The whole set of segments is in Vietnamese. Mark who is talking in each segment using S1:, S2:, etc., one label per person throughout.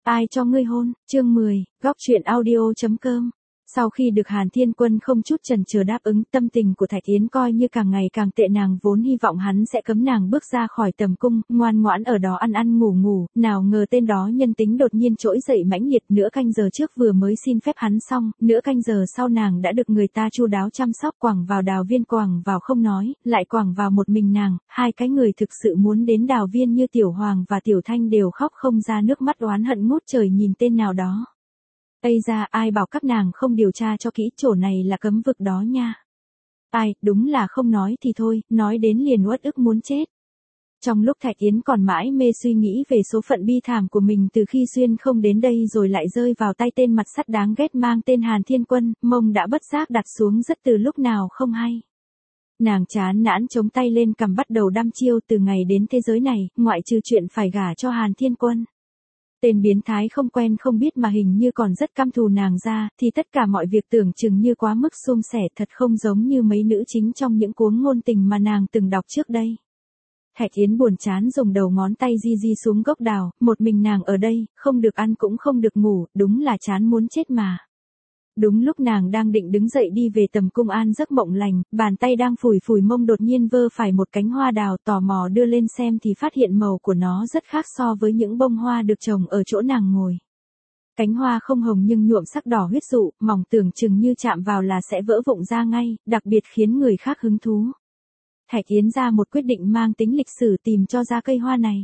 S1: Ai cho ngươi hôn, chương 10, góc truyện audio.com. Sau khi được Hàn Thiên Quân không chút chần chừ đáp ứng, tâm tình của Thạch Yến coi như càng ngày càng tệ. Nàng vốn hy vọng hắn sẽ cấm nàng bước ra khỏi tầm cung, ngoan ngoãn ở đó ăn ăn ngủ ngủ, nào ngờ tên đó nhân tính đột nhiên trỗi dậy mãnh liệt. Nửa canh giờ trước vừa mới xin phép hắn xong, nửa canh giờ sau nàng đã được người ta chu đáo chăm sóc, quẳng vào đào viên, quẳng vào không nói, lại quẳng vào một mình nàng. Hai cái người thực sự muốn đến đào viên như Tiểu Hoàng và Tiểu Thanh đều khóc không ra nước mắt, oán hận ngút trời nhìn tên nào đó. Ây ra, ai bảo các nàng không điều tra cho kỹ, chỗ này là cấm vực đó nha. Ai, đúng là không nói thì thôi, nói đến liền uất ức muốn chết. Trong lúc Thạch Yến còn mãi mê suy nghĩ về số phận bi thảm của mình từ khi xuyên không đến đây rồi lại rơi vào tay tên mặt sắt đáng ghét mang tên Hàn Thiên Quân, mông đã bất giác đặt xuống rất từ lúc nào không hay. Nàng chán nản chống tay lên cằm bắt đầu đăm chiêu. Từ ngày đến thế giới này, ngoại trừ chuyện phải gả cho Hàn Thiên Quân, tên biến thái không quen không biết mà hình như còn rất căm thù nàng ra, thì tất cả mọi việc tưởng chừng như quá mức suôn sẻ, thật không giống như mấy nữ chính trong những cuốn ngôn tình mà nàng từng đọc trước đây. Thạch Yến buồn chán dùng đầu ngón tay di di xuống gốc đào, một mình nàng ở đây, không được ăn cũng không được ngủ, đúng là chán muốn chết mà. Đúng lúc nàng đang định đứng dậy đi về tầm cung an giấc mộng lành, bàn tay đang phủi phủi mông đột nhiên vơ phải một cánh hoa đào, tò mò đưa lên xem thì phát hiện màu của nó rất khác so với những bông hoa được trồng ở chỗ nàng ngồi. Cánh hoa không hồng nhưng nhuộm sắc đỏ huyết dụ, mỏng tưởng chừng như chạm vào là sẽ vỡ vụn ra ngay, đặc biệt khiến người khác hứng thú. Thạch Yến ra một quyết định mang tính lịch sử tìm cho ra cây hoa này.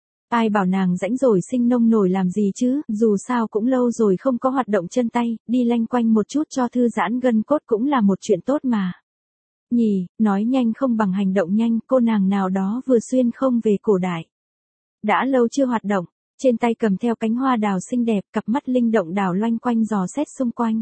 S1: Ai bảo nàng rãnh rỗi sinh nông nổi làm gì chứ, dù sao cũng lâu rồi không có hoạt động chân tay, đi lanh quanh một chút cho thư giãn gân cốt cũng là một chuyện tốt mà. Nhỉ, nói nhanh không bằng hành động nhanh, cô nàng nào đó vừa xuyên không về cổ đại. Đã lâu chưa hoạt động, trên tay cầm theo cánh hoa đào xinh đẹp, cặp mắt linh động đảo loanh quanh dò xét xung quanh.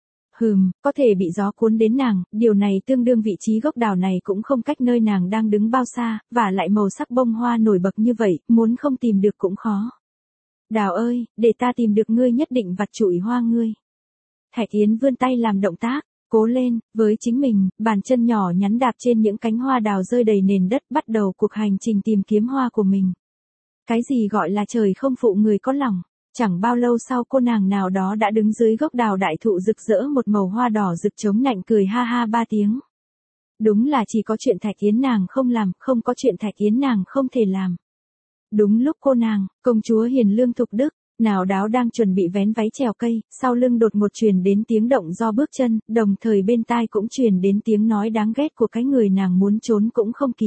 S1: Có thể bị gió cuốn đến nàng, điều này tương đương vị trí gốc đào này cũng không cách nơi nàng đang đứng bao xa, và lại màu sắc bông hoa nổi bật như vậy, muốn không tìm được cũng khó. Đào ơi, để ta tìm được ngươi nhất định vặt trụi hoa ngươi. Thạch Yến vươn tay làm động tác, cố lên, với chính mình, bàn chân nhỏ nhắn đạp trên những cánh hoa đào rơi đầy nền đất, bắt đầu cuộc hành trình tìm kiếm hoa của mình. Cái gì gọi là trời không phụ người có lòng. Chẳng bao lâu sau cô nàng nào đó đã đứng dưới gốc đào đại thụ rực rỡ một màu hoa đỏ rực chống nạnh cười ha ha 3 tiếng. Đúng là chỉ có chuyện Thạch Yến nàng không làm, không có chuyện Thạch Yến nàng không thể làm. Đúng lúc cô nàng, công chúa hiền lương thục đức, nào đáo đang chuẩn bị vén váy trèo cây, sau lưng đột ngột truyền đến tiếng động do bước chân, đồng thời bên tai cũng truyền đến tiếng nói đáng ghét của cái người nàng muốn trốn cũng không kịp.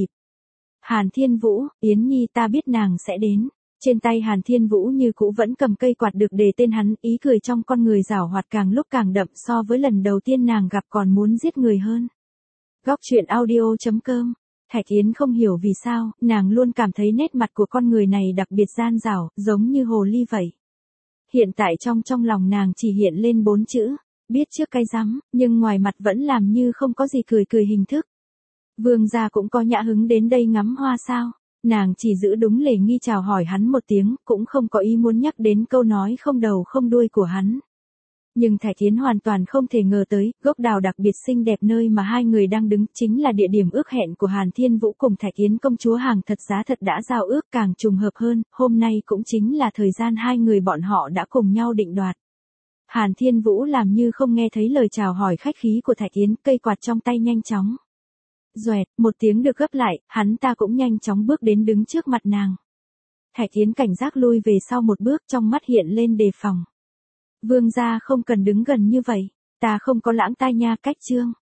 S1: Hàn Thiên Vũ, Yến Nhi ta biết nàng sẽ đến. Trên tay Hàn Thiên Vũ như cũ vẫn cầm cây quạt được đề tên hắn, ý cười trong con người giảo hoạt càng lúc càng đậm, so với lần đầu tiên nàng gặp còn muốn giết người hơn. Góc truyện audio.com. Thạch Yến không hiểu vì sao, nàng luôn cảm thấy nét mặt của con người này đặc biệt gian dảo, giống như hồ ly vậy. Hiện tại trong lòng nàng chỉ hiện lên 4 chữ, biết trước cái rắm, nhưng ngoài mặt vẫn làm như không có gì, cười hình thức. Vương gia cũng có nhã hứng đến đây ngắm hoa sao? Nàng chỉ giữ đúng lễ nghi chào hỏi hắn một tiếng, cũng không có ý muốn nhắc đến câu nói không đầu không đuôi của hắn. Nhưng Thạch Yến hoàn toàn không thể ngờ tới, gốc đào đặc biệt xinh đẹp nơi mà hai người đang đứng chính là địa điểm ước hẹn của Hàn Thiên Vũ cùng Thạch Yến công chúa hàng thật giá thật đã giao ước. Càng trùng hợp hơn, hôm nay cũng chính là thời gian hai người bọn họ đã cùng nhau định đoạt. Hàn Thiên Vũ làm như không nghe thấy lời chào hỏi khách khí của Thạch Yến, cây quạt trong tay nhanh chóng. Doẹt, một tiếng được gấp lại, hắn ta cũng nhanh chóng bước đến đứng trước mặt nàng. Thạch Yến cảnh giác lui về sau một bước, trong mắt hiện lên đề phòng. Vương gia không cần đứng gần như vậy, ta không có lãng tai nha, cách trương.